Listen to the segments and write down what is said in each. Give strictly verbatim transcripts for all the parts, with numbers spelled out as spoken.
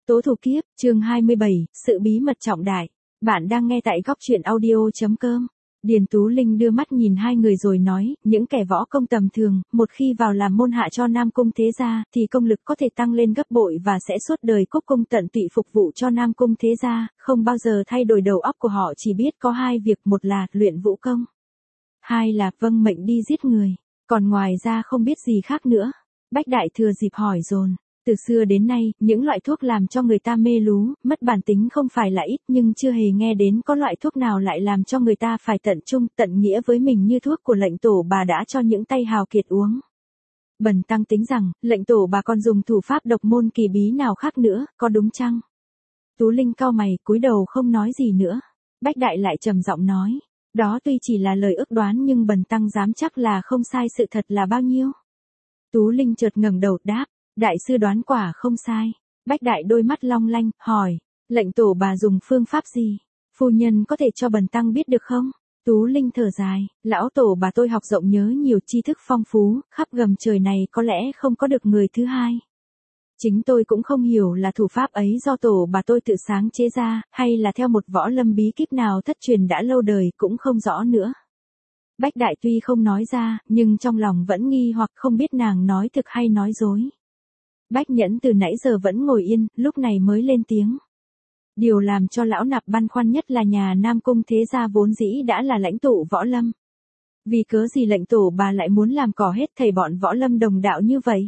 Tố thủ kiếp, chương hai mươi bảy, sự bí mật trọng đại. Bạn đang nghe tại góc truyện audio.com. Điền Tú Linh đưa mắt nhìn hai người rồi nói, những kẻ võ công tầm thường, một khi vào làm môn hạ cho Nam Cung Thế Gia, thì công lực có thể tăng lên gấp bội và sẽ suốt đời cúc cung tận tụy phục vụ cho Nam Cung Thế Gia, không bao giờ thay đổi đầu óc của họ chỉ biết có hai việc, một là luyện vũ công, hai là vâng mệnh đi giết người, còn ngoài ra không biết gì khác nữa. Bách Đại thừa dịp hỏi dồn. Từ xưa đến nay, những loại thuốc làm cho người ta mê lú, mất bản tính không phải là ít, nhưng chưa hề nghe đến có loại thuốc nào lại làm cho người ta phải tận trung, tận nghĩa với mình như thuốc của lệnh tổ bà đã cho những tay hào kiệt uống. Bần tăng tính rằng, lệnh tổ bà còn dùng thủ pháp độc môn kỳ bí nào khác nữa, có đúng chăng? Tú Linh cau mày, cúi đầu không nói gì nữa. Bách Đại lại trầm giọng nói, đó tuy chỉ là lời ước đoán nhưng bần tăng dám chắc là không sai, sự thật là bao nhiêu? Tú Linh chợt ngẩng đầu đáp. Đại sư đoán quả không sai. Bách Đại đôi mắt long lanh, hỏi, lệnh tổ bà dùng phương pháp gì? Phu nhân có thể cho bần tăng biết được không? Tú Linh thở dài, lão tổ bà tôi học rộng nhớ nhiều, tri thức phong phú, khắp gầm trời này có lẽ không có được người thứ hai. Chính tôi cũng không hiểu là thủ pháp ấy do tổ bà tôi tự sáng chế ra, hay là theo một võ lâm bí kíp nào thất truyền đã lâu đời, cũng không rõ nữa. Bách Đại tuy không nói ra, nhưng trong lòng vẫn nghi hoặc không biết nàng nói thực hay nói dối. Bách Nhẫn từ nãy giờ vẫn ngồi yên, lúc này mới lên tiếng. Điều làm cho lão nạp băn khoăn nhất là nhà Nam Cung Thế Gia vốn dĩ đã là lãnh tụ võ lâm. Vì cớ gì lệnh tổ bà lại muốn làm cỏ hết thầy bọn võ lâm đồng đạo như vậy?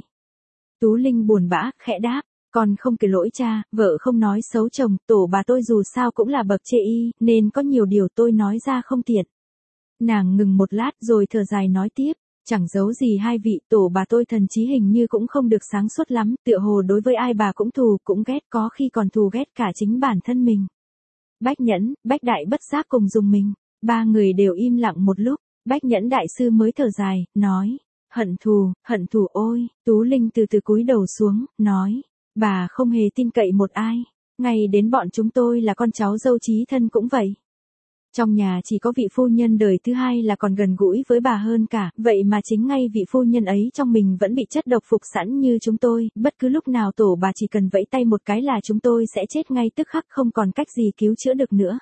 Tú Linh buồn bã, khẽ đáp, còn không kể lỗi cha, vợ không nói xấu chồng, tổ bà tôi dù sao cũng là bậc chê y, nên có nhiều điều tôi nói ra không tiện. Nàng ngừng một lát rồi thở dài nói tiếp. Chẳng giấu gì hai vị, tổ bà tôi thần trí hình như cũng không được sáng suốt lắm, tựa hồ đối với ai bà cũng thù, cũng ghét, có khi còn thù ghét cả chính bản thân mình. Bách Nhẫn, Bách Đại bất giác cùng dùng mình, ba người đều im lặng một lúc, Bách Nhẫn đại sư mới thở dài, nói, hận thù, hận thù ôi, Tú Linh từ từ cúi đầu xuống, nói, bà không hề tin cậy một ai, ngay đến bọn chúng tôi là con cháu dâu chí thân cũng vậy. Trong nhà chỉ có vị phu nhân đời thứ hai là còn gần gũi với bà hơn cả, vậy mà chính ngay vị phu nhân ấy trong mình vẫn bị chất độc phục sẵn như chúng tôi, bất cứ lúc nào tổ bà chỉ cần vẫy tay một cái là chúng tôi sẽ chết ngay tức khắc, không còn cách gì cứu chữa được nữa.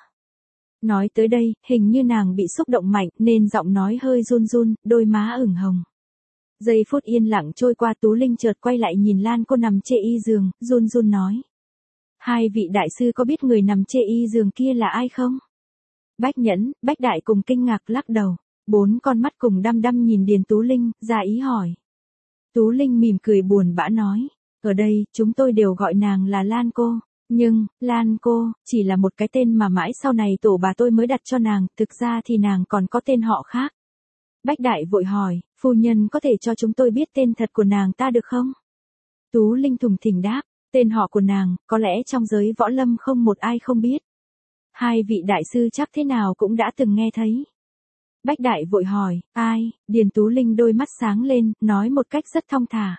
Nói tới đây, hình như nàng bị xúc động mạnh nên giọng nói hơi run run, đôi má ửng hồng. Giây phút yên lặng trôi qua, Tú Linh chợt quay lại nhìn Lan Cô nằm chê y giường, run run nói. Hai vị đại sư có biết người nằm chê y giường kia là ai không? Bách Nhẫn, Bách Đại cùng kinh ngạc lắc đầu, bốn con mắt cùng đăm đăm nhìn Điền Tú Linh, ra ý hỏi. Tú Linh mỉm cười buồn bã nói, ở đây, chúng tôi đều gọi nàng là Lan Cô, nhưng, Lan Cô, chỉ là một cái tên mà mãi sau này tổ bà tôi mới đặt cho nàng, thực ra thì nàng còn có tên họ khác. Bách Đại vội hỏi, phu nhân có thể cho chúng tôi biết tên thật của nàng ta được không? Tú Linh thùng thình đáp, tên họ của nàng, có lẽ trong giới võ lâm không một ai không biết. Hai vị đại sư chắc thế nào cũng đã từng nghe thấy. Bách Đại vội hỏi, ai? Điền Tú Linh đôi mắt sáng lên, nói một cách rất thong thả.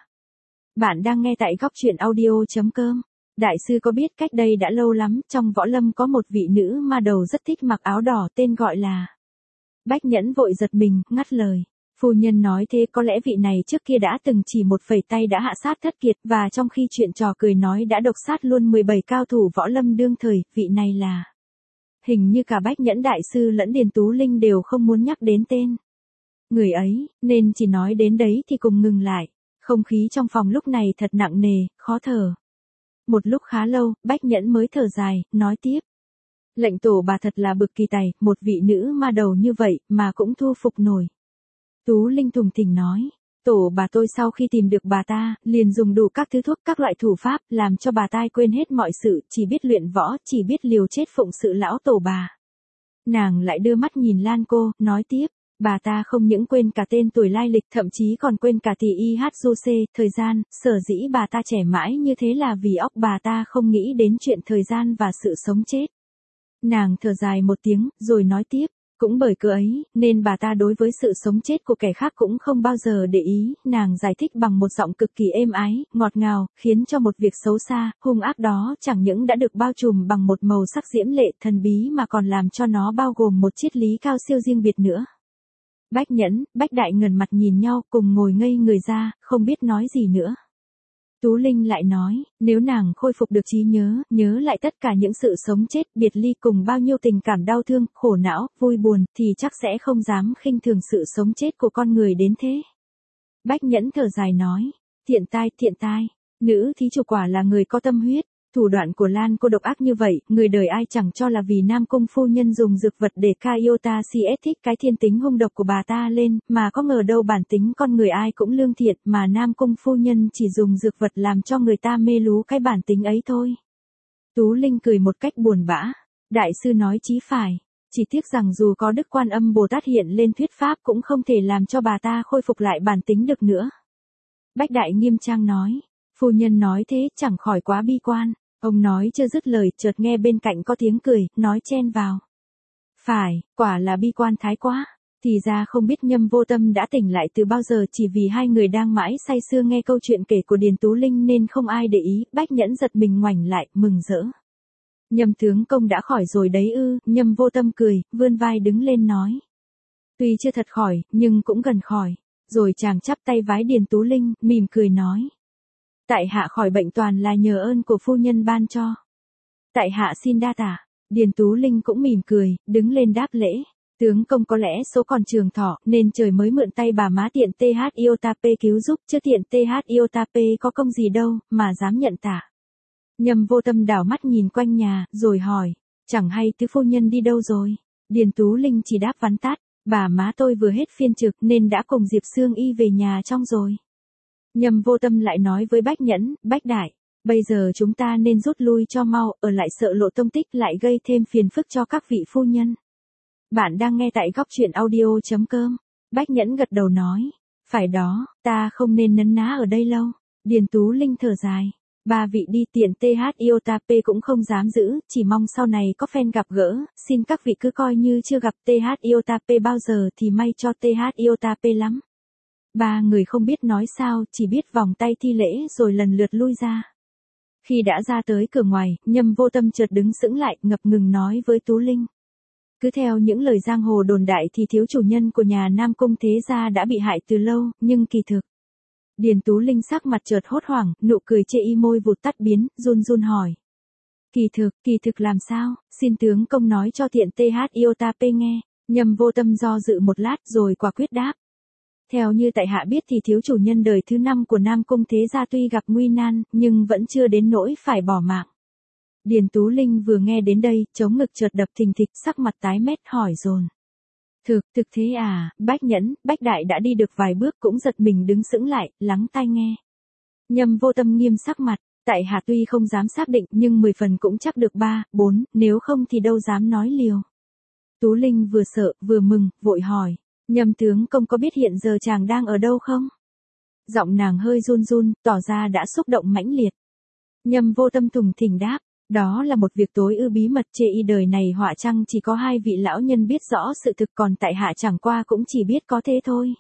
Bạn đang nghe tại góc truyện audio.com. Đại sư có biết cách đây đã lâu lắm, trong võ lâm có một vị nữ ma đầu rất thích mặc áo đỏ, tên gọi là. Bách Nhẫn vội giật mình, ngắt lời. Phu nhân nói thế, có lẽ vị này trước kia đã từng chỉ một phẩy tay đã hạ sát thất kiệt, và trong khi chuyện trò cười nói đã độc sát luôn mười bảy cao thủ võ lâm đương thời, vị này là. Hình như cả Bách Nhẫn đại sư lẫn Điền Tú Linh đều không muốn nhắc đến tên người ấy, nên chỉ nói đến đấy thì cùng ngừng lại. Không khí trong phòng lúc này thật nặng nề, khó thở. Một lúc khá lâu, Bách Nhẫn mới thở dài, nói tiếp. Lệnh tổ bà thật là bực kỳ tài, một vị nữ ma đầu như vậy mà cũng thu phục nổi. Tú Linh thùng thình nói. Tổ bà tôi sau khi tìm được bà ta, liền dùng đủ các thứ thuốc, các loại thủ pháp, làm cho bà tai quên hết mọi sự, chỉ biết luyện võ, chỉ biết liều chết phụng sự lão tổ bà. Nàng lại đưa mắt nhìn Lan Cô, nói tiếp, bà ta không những quên cả tên tuổi lai lịch, thậm chí còn quên cả tỷ y hát du xê, thời gian, sở dĩ bà ta trẻ mãi như thế là vì óc bà ta không nghĩ đến chuyện thời gian và sự sống chết. Nàng thở dài một tiếng, rồi nói tiếp. Cũng bởi cớ ấy, nên bà ta đối với sự sống chết của kẻ khác cũng không bao giờ để ý, nàng giải thích bằng một giọng cực kỳ êm ái, ngọt ngào, khiến cho một việc xấu xa, hung ác đó chẳng những đã được bao trùm bằng một màu sắc diễm lệ thần bí mà còn làm cho nó bao gồm một triết lý cao siêu riêng biệt nữa. Bách Nhẫn, Bách Đại ngẩng mặt nhìn nhau cùng ngồi ngây người ra, không biết nói gì nữa. Tú Linh lại nói, nếu nàng khôi phục được trí nhớ, nhớ lại tất cả những sự sống chết, biệt ly cùng bao nhiêu tình cảm đau thương, khổ não, vui buồn, thì chắc sẽ không dám khinh thường sự sống chết của con người đến thế. Bách Nhẫn thở dài nói, thiện tai, thiện tai, nữ thí chủ quả là người có tâm huyết. Thủ đoạn của Lan cô độc ác như vậy, người đời ai chẳng cho là vì Nam Cung phu nhân dùng dược vật để ca Iota si ét thích cái thiên tính hung độc của bà ta lên, mà có ngờ đâu bản tính con người ai cũng lương thiện, mà Nam Cung phu nhân chỉ dùng dược vật làm cho người ta mê lú cái bản tính ấy thôi. Tú Linh cười một cách buồn bã, đại sư nói chí phải, chỉ tiếc rằng dù có Đức Quan Âm Bồ Tát hiện lên thuyết pháp cũng không thể làm cho bà ta khôi phục lại bản tính được nữa. Bách Đại nghiêm trang nói, phu nhân nói thế chẳng khỏi quá bi quan. Ông nói chưa dứt lời, chợt nghe bên cạnh có tiếng cười, nói chen vào. Phải, quả là bi quan thái quá. Thì ra không biết Nhâm Vô Tâm đã tỉnh lại từ bao giờ, chỉ vì hai người đang mãi say sưa nghe câu chuyện kể của Điền Tú Linh nên không ai để ý. Bách Nhẫn giật mình ngoảnh lại, mừng rỡ. Nhâm tướng công đã khỏi rồi đấy ư? Nhâm Vô Tâm cười, vươn vai đứng lên nói. Tuy chưa thật khỏi, nhưng cũng gần khỏi. Rồi chàng chắp tay vái Điền Tú Linh, mỉm cười nói. Tại hạ khỏi bệnh toàn là nhờ ơn của phu nhân ban cho. Tại hạ xin đa tạ. Điền Tú Linh cũng mỉm cười, đứng lên đáp lễ. Tướng công có lẽ số còn trường thọ, nên trời mới mượn tay bà má tiện tê hát Iotap cứu giúp, chứ tiện tê hát Iotap có công gì đâu, mà dám nhận tạ. Nhâm Vô Tâm đảo mắt nhìn quanh nhà, rồi hỏi, chẳng hay tứ phu nhân đi đâu rồi? Điền Tú Linh chỉ đáp vắn tắt, bà má tôi vừa hết phiên trực nên đã cùng Diệp Sương Y về nhà trong rồi. Nhâm Vô Tâm lại nói với Bách Nhẫn, Bách Đại, bây giờ chúng ta nên rút lui cho mau, ở lại sợ lộ tông tích lại gây thêm phiền phức cho các vị phu nhân. Bạn đang nghe tại góc truyện audio.com. Bách Nhẫn gật đầu nói, phải đó, ta không nên nấn ná ở đây lâu. Điền Tú Linh thở dài, ba vị đi tiện tê hát Iotap cũng không dám giữ, chỉ mong sau này có phen gặp gỡ, xin các vị cứ coi như chưa gặp tê hát Iotap bao giờ thì may cho tê hát Iotap lắm. Ba người không biết nói sao, chỉ biết vòng tay thi lễ rồi lần lượt lui ra. Khi đã ra tới cửa ngoài, Nhâm Vô Tâm chợt đứng sững lại, ngập ngừng nói với Tú Linh. Cứ theo những lời giang hồ đồn đại thì thiếu chủ nhân của nhà Nam Cung thế gia đã bị hại từ lâu, nhưng kỳ thực. Điền Tú Linh sắc mặt chợt hốt hoảng, nụ cười chê y môi vụt tắt biến, run run hỏi. Kỳ thực, kỳ thực làm sao, xin tướng công nói cho tiện tê hát Iotap nghe. Nhâm Vô Tâm do dự một lát rồi quả quyết đáp. Theo như tại hạ biết thì thiếu chủ nhân đời thứ năm của Nam Cung thế gia tuy gặp nguy nan, nhưng vẫn chưa đến nỗi phải bỏ mạng. Điền Tú Linh vừa nghe đến đây, chống ngực chợt đập thình thịch, sắc mặt tái mét hỏi dồn. Thực, thực thế à? Bách Nhẫn, Bách Đại đã đi được vài bước cũng giật mình đứng sững lại, lắng tai nghe. Nhâm Vô Tâm nghiêm sắc mặt, tại hạ tuy không dám xác định nhưng mười phần cũng chắc được ba, bốn, nếu không thì đâu dám nói liều. Tú Linh vừa sợ, vừa mừng, vội hỏi. Nhâm tướng công có biết hiện giờ chàng đang ở đâu không? Giọng nàng hơi run run, tỏ ra đã xúc động mãnh liệt. Nhâm Vô Tâm thùng thình đáp, đó là một việc tối ư bí mật, chê y đời này họa chăng chỉ có hai vị lão nhân biết rõ sự thực, còn tại hạ chẳng qua cũng chỉ biết có thế thôi.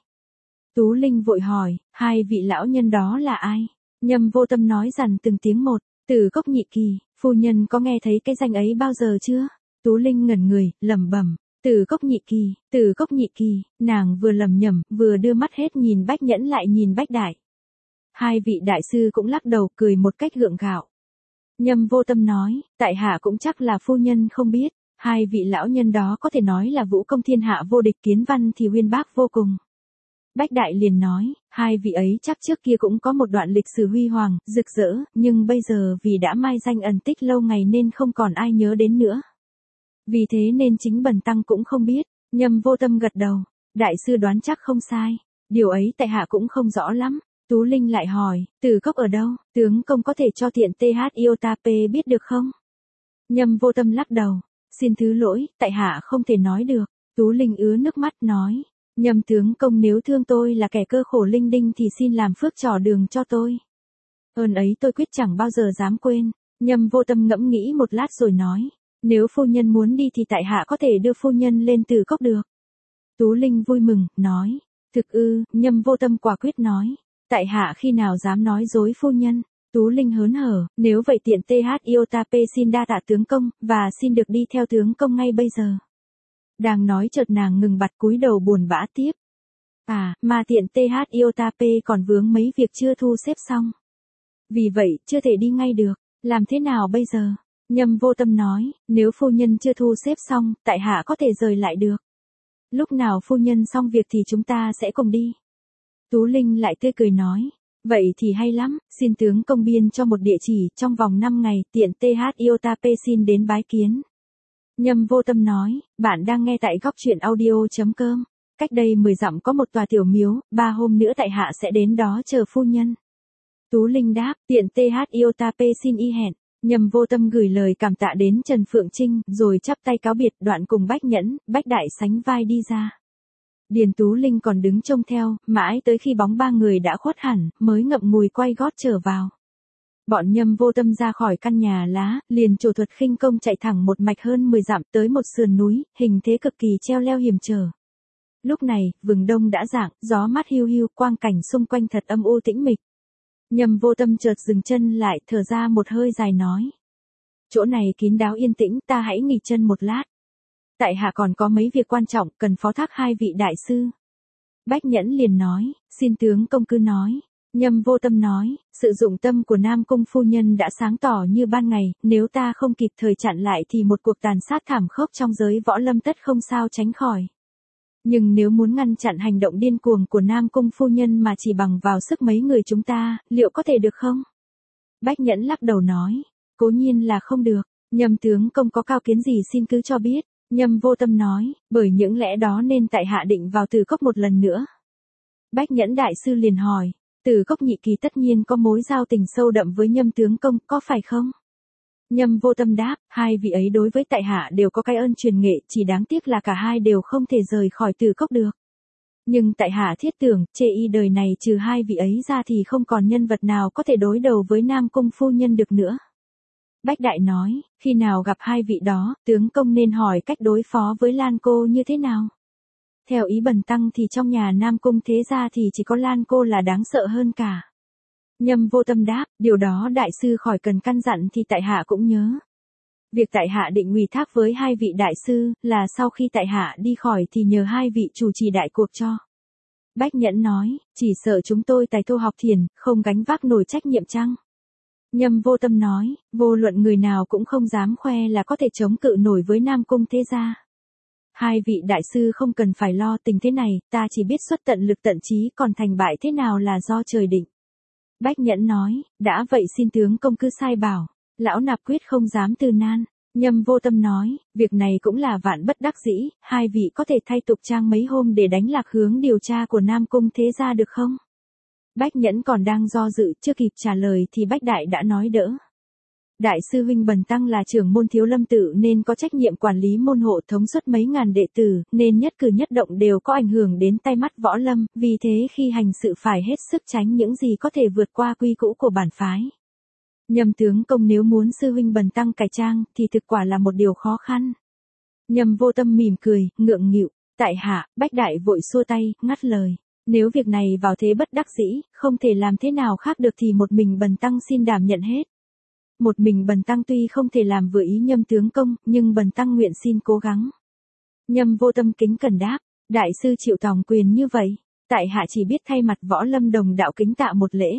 Tú Linh vội hỏi, hai vị lão nhân đó là ai? Nhâm Vô Tâm nói dằn từng tiếng một, Tử Cốc Nhị Kỳ, phu nhân có nghe thấy cái danh ấy bao giờ chưa? Tú Linh ngẩn người, lẩm bẩm. Tử Cốc Nhị Kỳ, Tử Cốc Nhị Kỳ, nàng vừa lẩm nhẩm, vừa đưa mắt hết nhìn Bách Nhẫn lại nhìn Bách Đại. Hai vị đại sư cũng lắc đầu cười một cách gượng gạo. Nhâm Vô Tâm nói, tại hạ cũng chắc là phu nhân không biết, hai vị lão nhân đó có thể nói là vũ công thiên hạ vô địch, kiến văn thì uyên bác vô cùng. Bách Đại liền nói, hai vị ấy chắc trước kia cũng có một đoạn lịch sử huy hoàng, rực rỡ, nhưng bây giờ vì đã mai danh ẩn tích lâu ngày nên không còn ai nhớ đến nữa. Vì thế nên chính bần tăng cũng không biết. Nhâm Vô Tâm gật đầu, đại sư đoán chắc không sai, điều ấy tại hạ cũng không rõ lắm. Tú Linh lại hỏi, Tử Cốc ở đâu, tướng công có thể cho tiện tê hát Iotap biết được không? Nhâm Vô Tâm lắc đầu, xin thứ lỗi, tại hạ không thể nói được. Tú Linh ứa nước mắt nói, Nhâm tướng công nếu thương tôi là kẻ cơ khổ linh đinh thì xin làm phước trò đường cho tôi. Ơn ấy tôi quyết chẳng bao giờ dám quên. Nhâm Vô Tâm ngẫm nghĩ một lát rồi nói, nếu phu nhân muốn đi thì tại hạ có thể đưa phu nhân lên Tử Cốc được. Tú Linh vui mừng, nói, thực ư? Nhâm Vô Tâm quả quyết nói, tại hạ khi nào dám nói dối phu nhân. Tú Linh hớn hở, nếu vậy tiện tê hát Iotap xin đa tạ tướng công, và xin được đi theo tướng công ngay bây giờ. Đang nói chợt nàng ngừng bặt cúi đầu buồn bã tiếp. À, mà tiện tê hát Iotap còn vướng mấy việc chưa thu xếp xong. Vì vậy, chưa thể đi ngay được. Làm thế nào bây giờ? Nhâm Vô Tâm nói, nếu phu nhân chưa thu xếp xong, tại hạ có thể rời lại được. Lúc nào phu nhân xong việc thì chúng ta sẽ cùng đi. Tú Linh lại tươi cười nói, vậy thì hay lắm, xin tướng công biên cho một địa chỉ, trong vòng năm ngày, tiện tê hát iota pê xin đến bái kiến. Nhâm Vô Tâm nói, bạn đang nghe tại góc truyện audio.com. Cách đây mười dặm có một tòa tiểu miếu, ba hôm nữa tại hạ sẽ đến đó chờ phu nhân. Tú Linh đáp, tiện tê hát iota pê xin y hẹn. Nhâm Vô Tâm gửi lời cảm tạ đến Trần Phượng Trinh, rồi chắp tay cáo biệt, đoạn cùng Bách Nhẫn, Bách Đại sánh vai đi ra. Điền Tú Linh còn đứng trông theo, mãi tới khi bóng ba người đã khuất hẳn, mới ngậm ngùi quay gót trở vào. Bọn Nhâm Vô Tâm ra khỏi căn nhà lá, liền trổ thuật khinh công chạy thẳng một mạch hơn mười dặm tới một sườn núi, hình thế cực kỳ treo leo hiểm trở. Lúc này, vừng đông đã rạng, gió mát hiu hiu, quang cảnh xung quanh thật âm u tĩnh mịch. Nhâm Vô Tâm chợt dừng chân lại, thở ra một hơi dài nói. Chỗ này kín đáo yên tĩnh, ta hãy nghỉ chân một lát. Tại hạ còn có mấy việc quan trọng, cần phó thác hai vị đại sư. Bách Nhẫn liền nói, xin tướng công cứ nói. Nhâm Vô Tâm nói, sự dụng tâm của Nam Cung phu nhân đã sáng tỏ như ban ngày, nếu ta không kịp thời chặn lại thì một cuộc tàn sát thảm khốc trong giới võ lâm tất không sao tránh khỏi. Nhưng nếu muốn ngăn chặn hành động điên cuồng của Nam Cung phu nhân mà chỉ bằng vào sức mấy người chúng ta, liệu có thể được không? Bách Nhẫn lắc đầu nói, cố nhiên là không được, Nhâm tướng công có cao kiến gì xin cứ cho biết. Nhâm Vô Tâm nói, bởi những lẽ đó nên tại hạ định vào Tử Cốc một lần nữa. Bách Nhẫn đại sư liền hỏi, Tử Cốc nhị kỳ tất nhiên có mối giao tình sâu đậm với Nhâm tướng công, có phải không? Nhâm Vô Tâm đáp, hai vị ấy đối với tại hạ đều có cái ơn truyền nghệ, chỉ đáng tiếc là cả hai đều không thể rời khỏi Tử Cốc được. Nhưng tại hạ thiết tưởng, chê y đời này trừ hai vị ấy ra thì không còn nhân vật nào có thể đối đầu với Nam Cung phu nhân được nữa. Bách Đại nói, khi nào gặp hai vị đó, tướng công nên hỏi cách đối phó với Lan cô như thế nào? Theo ý bần tăng thì trong nhà Nam Cung thế gia thì chỉ có Lan cô là đáng sợ hơn cả. Nhâm Vô Tâm đáp, điều đó đại sư khỏi cần căn dặn thì tại hạ cũng nhớ. Việc tại hạ định ủy thác với hai vị đại sư, là sau khi tại hạ đi khỏi thì nhờ hai vị chủ trì đại cuộc cho. Bách Nhẫn nói, chỉ sợ chúng tôi tài thô học thiền, không gánh vác nổi trách nhiệm chăng? Nhâm Vô Tâm nói, vô luận người nào cũng không dám khoe là có thể chống cự nổi với Nam Cung thế gia. Hai vị đại sư không cần phải lo, tình thế này, ta chỉ biết xuất tận lực tận trí, còn thành bại thế nào là do trời định. Bách Nhẫn nói, đã vậy xin tướng công cứ sai bảo, lão nạp quyết không dám từ nan. Nhâm Vô Tâm nói, việc này cũng là vạn bất đắc dĩ, hai vị có thể thay tục trang mấy hôm để đánh lạc hướng điều tra của Nam Cung thế gia được không? Bách Nhẫn còn đang do dự, chưa kịp trả lời thì Bách Đại đã nói đỡ. Đại sư huynh bần tăng là trưởng môn Thiếu Lâm tự nên có trách nhiệm quản lý môn hộ thống suất mấy ngàn đệ tử, nên nhất cử nhất động đều có ảnh hưởng đến tay mắt võ lâm, vì thế khi hành sự phải hết sức tránh những gì có thể vượt qua quy cũ của bản phái. Nhâm tướng công nếu muốn sư huynh bần tăng cải trang thì thực quả là một điều khó khăn. Nhâm Vô Tâm mỉm cười, ngượng nghịu, tại hạ. Bách Đại vội xua tay, ngắt lời. Nếu việc này vào thế bất đắc dĩ, không thể làm thế nào khác được thì một mình bần tăng xin đảm nhận hết. Một mình bần tăng tuy không thể làm vừa ý Nhâm tướng công, nhưng bần tăng nguyện xin cố gắng. Nhâm Vô Tâm kính cẩn đáp, đại sư chịu tòng quyền như vậy, tại hạ chỉ biết thay mặt võ lâm đồng đạo kính tạ một lễ.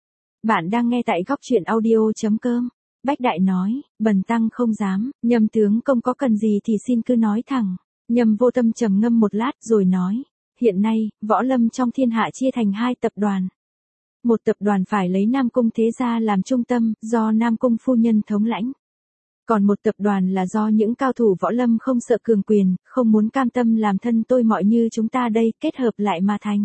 Bạn đang nghe tại góc truyện audio.com. Bách Đại nói, bần tăng không dám, Nhâm tướng công có cần gì thì xin cứ nói thẳng. Nhâm Vô Tâm trầm ngâm một lát rồi nói, hiện nay, võ lâm trong thiên hạ chia thành hai tập đoàn. Một tập đoàn phải lấy Nam Cung thế gia làm trung tâm, do Nam Cung phu nhân thống lãnh. Còn một tập đoàn là do những cao thủ võ lâm không sợ cường quyền, không muốn cam tâm làm thân tôi mọi như chúng ta đây, kết hợp lại mà thành.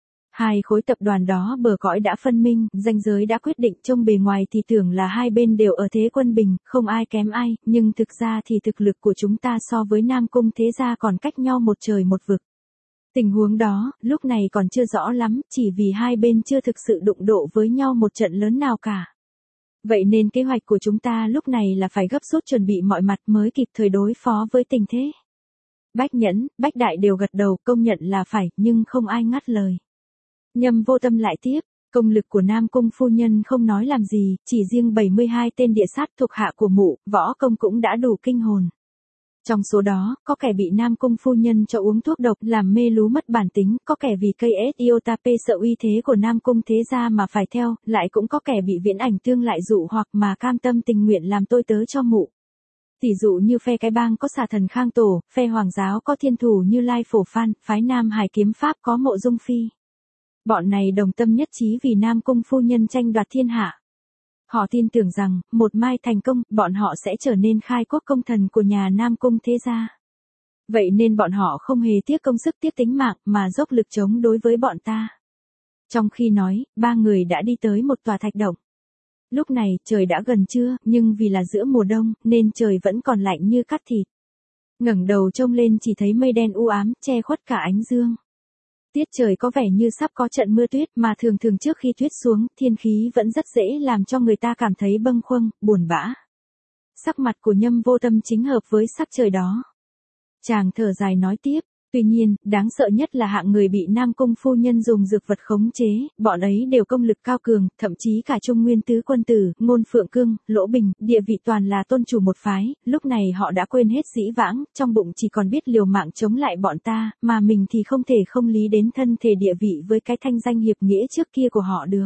Hai khối tập đoàn đó bờ cõi đã phân minh, ranh giới đã quyết định, trông bề ngoài thì tưởng là hai bên đều ở thế quân bình, không ai kém ai, nhưng thực ra thì thực lực của chúng ta so với Nam Cung thế gia còn cách nhau một trời một vực. Tình huống đó, lúc này còn chưa rõ lắm, chỉ vì hai bên chưa thực sự đụng độ với nhau một trận lớn nào cả. Vậy nên kế hoạch của chúng ta lúc này là phải gấp rút chuẩn bị mọi mặt mới kịp thời đối phó với tình thế. Bách Nhẫn, Bách Đại đều gật đầu, công nhận là phải, nhưng không ai ngắt lời. Nhâm Vô Tâm lại tiếp, công lực của Nam Cung phu nhân không nói làm gì, chỉ riêng bảy mươi hai tên địa sát thuộc hạ của mụ, võ công cũng đã đủ kinh hồn. Trong số đó, có kẻ bị Nam Cung phu nhân cho uống thuốc độc làm mê lú mất bản tính, có kẻ vì cây ét Iotape sợ uy thế của Nam Cung thế gia mà phải theo, lại cũng có kẻ bị Viễn Ảnh Tương lại dụ hoặc mà cam tâm tình nguyện làm tôi tớ cho mụ. Tỷ dụ như phe cái bang có xà thần Khang Tổ, phe hoàng giáo có thiên thủ như Lai Phổ Phan, phái Nam Hải kiếm pháp có Mộ Dung Phi. Bọn này đồng tâm nhất trí vì Nam Cung phu nhân tranh đoạt thiên hạ. Họ tin tưởng rằng, một mai thành công, bọn họ sẽ trở nên khai quốc công thần của nhà Nam Cung thế gia. Vậy nên bọn họ không hề tiếc công sức tiếc tính mạng mà dốc lực chống đối với bọn ta. Trong khi nói, ba người đã đi tới một tòa thạch động. Lúc này trời đã gần trưa, nhưng vì là giữa mùa đông, nên trời vẫn còn lạnh như cắt thịt. Ngẩng đầu trông lên chỉ thấy mây đen u ám, che khuất cả ánh dương. Tiết trời có vẻ như sắp có trận mưa tuyết mà thường thường trước khi tuyết xuống, thiên khí vẫn rất dễ làm cho người ta cảm thấy bâng khuâng, buồn bã. Sắc mặt của Nhâm Vô Tâm chính hợp với sắc trời đó. Chàng thở dài nói tiếp, tuy nhiên, đáng sợ nhất là hạng người bị Nam Cung phu nhân dùng dược vật khống chế, bọn ấy đều công lực cao cường, thậm chí cả Trung Nguyên tứ quân tử, Ngôn Phượng Cương, Lỗ Bình, địa vị toàn là tôn chủ một phái, lúc này họ đã quên hết dĩ vãng, trong bụng chỉ còn biết liều mạng chống lại bọn ta, mà mình thì không thể không lý đến thân thể địa vị với cái thanh danh hiệp nghĩa trước kia của họ được.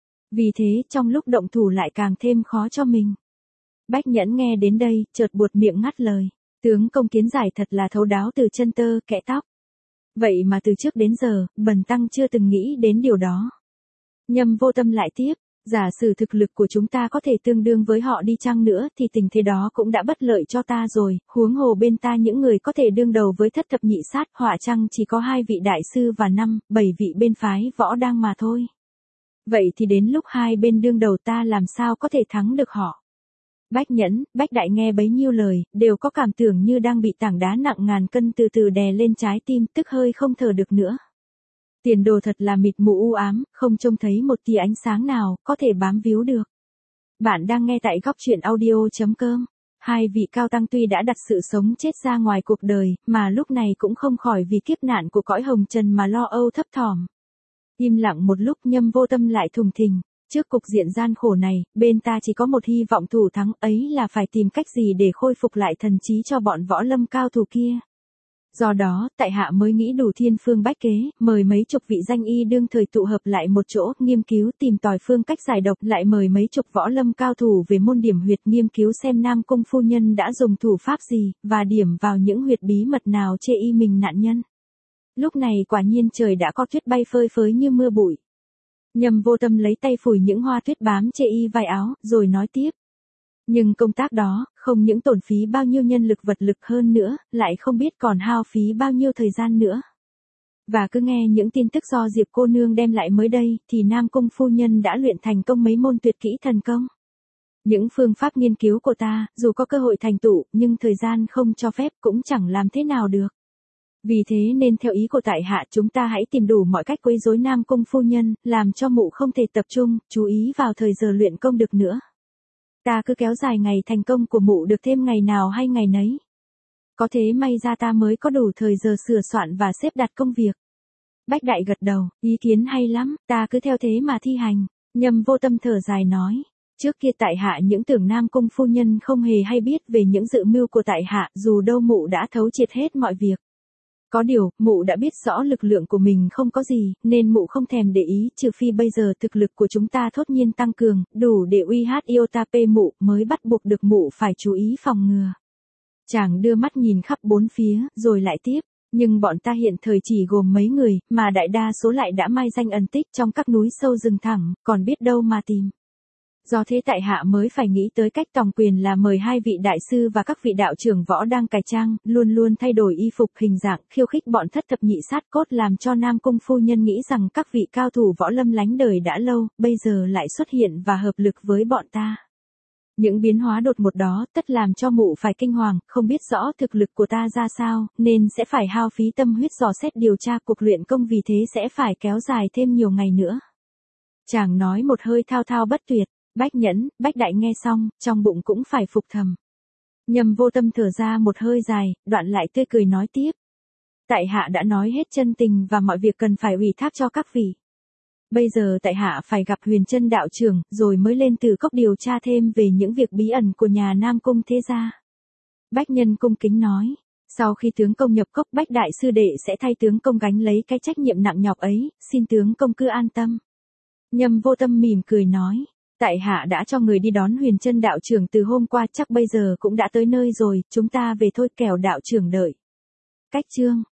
Vì thế, trong lúc động thủ lại càng thêm khó cho mình. Bách Nhẫn nghe đến đây, chợt buột miệng ngắt lời. Tướng công kiến giải thật là thấu đáo từ chân tơ, kẽ tóc. Vậy mà từ trước đến giờ, bần tăng chưa từng nghĩ đến điều đó. Nhâm Vô Tâm lại tiếp, giả sử thực lực của chúng ta có thể tương đương với họ đi chăng nữa thì tình thế đó cũng đã bất lợi cho ta rồi, huống hồ bên ta những người có thể đương đầu với thất thập nhị sát, họa chăng chỉ có hai vị đại sư và năm, bảy vị bên phái võ đang mà thôi. Vậy thì đến lúc hai bên đương đầu ta làm sao có thể thắng được họ. Bách Nhẫn, Bách Đại nghe bấy nhiêu lời, đều có cảm tưởng như đang bị tảng đá nặng ngàn cân từ từ đè lên trái tim, tức hơi không thở được nữa. Tiền đồ thật là mịt mù u ám, không trông thấy một tia ánh sáng nào, có thể bám víu được. Bạn đang nghe tại góc truyện audio.com. Hai vị cao tăng tuy đã đặt sự sống chết ra ngoài cuộc đời, mà lúc này cũng không khỏi vì kiếp nạn của cõi hồng trần mà lo âu thấp thỏm. Im lặng một lúc Nhâm Vô Tâm lại thùng thình. Trước cục diện gian khổ này, bên ta chỉ có một hy vọng thủ thắng, ấy là phải tìm cách gì để khôi phục lại thần trí cho bọn võ lâm cao thủ kia. Do đó, tại hạ mới nghĩ đủ thiên phương bách kế, mời mấy chục vị danh y đương thời tụ hợp lại một chỗ, nghiên cứu tìm tòi phương cách giải độc, lại mời mấy chục võ lâm cao thủ về môn điểm huyệt nghiên cứu xem Nam Cung phu nhân đã dùng thủ pháp gì, và điểm vào những huyệt bí mật nào chê y mình nạn nhân. Lúc này quả nhiên trời đã có tuyết bay phơi phới như mưa bụi. Nhâm Vô Tâm lấy tay phủi những hoa tuyết bám chê y vai áo, rồi nói tiếp. Nhưng công tác đó, không những tổn phí bao nhiêu nhân lực vật lực hơn nữa, lại không biết còn hao phí bao nhiêu thời gian nữa. Và cứ nghe những tin tức do Diệp cô nương đem lại mới đây, thì Nam Cung phu nhân đã luyện thành công mấy môn tuyệt kỹ thần công. Những phương pháp nghiên cứu của ta, dù có cơ hội thành tựu, nhưng thời gian không cho phép cũng chẳng làm thế nào được. Vì thế nên theo ý của tại hạ chúng ta hãy tìm đủ mọi cách quấy rối Nam Cung phu nhân, làm cho mụ không thể tập trung, chú ý vào thời giờ luyện công được nữa. Ta cứ kéo dài ngày thành công của mụ được thêm ngày nào hay ngày nấy. Có thế may ra ta mới có đủ thời giờ sửa soạn và xếp đặt công việc. Bách Đại gật đầu, ý kiến hay lắm, ta cứ theo thế mà thi hành. Nhâm Vô Tâm thở dài nói. Trước kia tại hạ những tưởng Nam Cung phu nhân không hề hay biết về những dự mưu của tại hạ, dù đâu mụ đã thấu triệt hết mọi việc. Có điều, mụ đã biết rõ lực lượng của mình không có gì, nên mụ không thèm để ý, trừ phi bây giờ thực lực của chúng ta thốt nhiên tăng cường, đủ để uy hát Iotape mụ, mới bắt buộc được mụ phải chú ý phòng ngừa. Chàng đưa mắt nhìn khắp bốn phía, rồi lại tiếp, nhưng bọn ta hiện thời chỉ gồm mấy người, mà đại đa số lại đã mai danh ẩn tích trong các núi sâu rừng thẳm, còn biết đâu mà tìm. Do thế tại hạ mới phải nghĩ tới cách tòng quyền là mời hai vị đại sư và các vị đạo trưởng võ đang cải trang, luôn luôn thay đổi y phục hình dạng, khiêu khích bọn thất thập nhị sát cốt làm cho Nam Cung phu nhân nghĩ rằng các vị cao thủ võ lâm lánh đời đã lâu, bây giờ lại xuất hiện và hợp lực với bọn ta. Những biến hóa đột ngột đó tất làm cho mụ phải kinh hoàng, không biết rõ thực lực của ta ra sao, nên sẽ phải hao phí tâm huyết dò xét điều tra cuộc luyện công, vì thế sẽ phải kéo dài thêm nhiều ngày nữa. Chàng nói một hơi thao thao bất tuyệt. Bách Nhẫn, Bách Đại nghe xong, trong bụng cũng phải phục thầm. Nhâm Vô Tâm thở ra một hơi dài, đoạn lại tươi cười nói tiếp. Tại hạ đã nói hết chân tình và mọi việc cần phải ủy thác cho các vị. Bây giờ tại hạ phải gặp Huyền Trân đạo trưởng, rồi mới lên Tử Cốc điều tra thêm về những việc bí ẩn của nhà Nam Cung thế gia. Bách Nhân cung kính nói. Sau khi tướng công nhập cốc, Bách đại sư đệ sẽ thay tướng công gánh lấy cái trách nhiệm nặng nhọc ấy, xin tướng công cứ an tâm. Nhâm Vô Tâm mỉm cười nói. Tại hạ đã cho người đi đón Huyền Trân đạo trưởng từ hôm qua, chắc bây giờ cũng đã tới nơi rồi, chúng ta về thôi, kẻo đạo trưởng đợi. Cách chương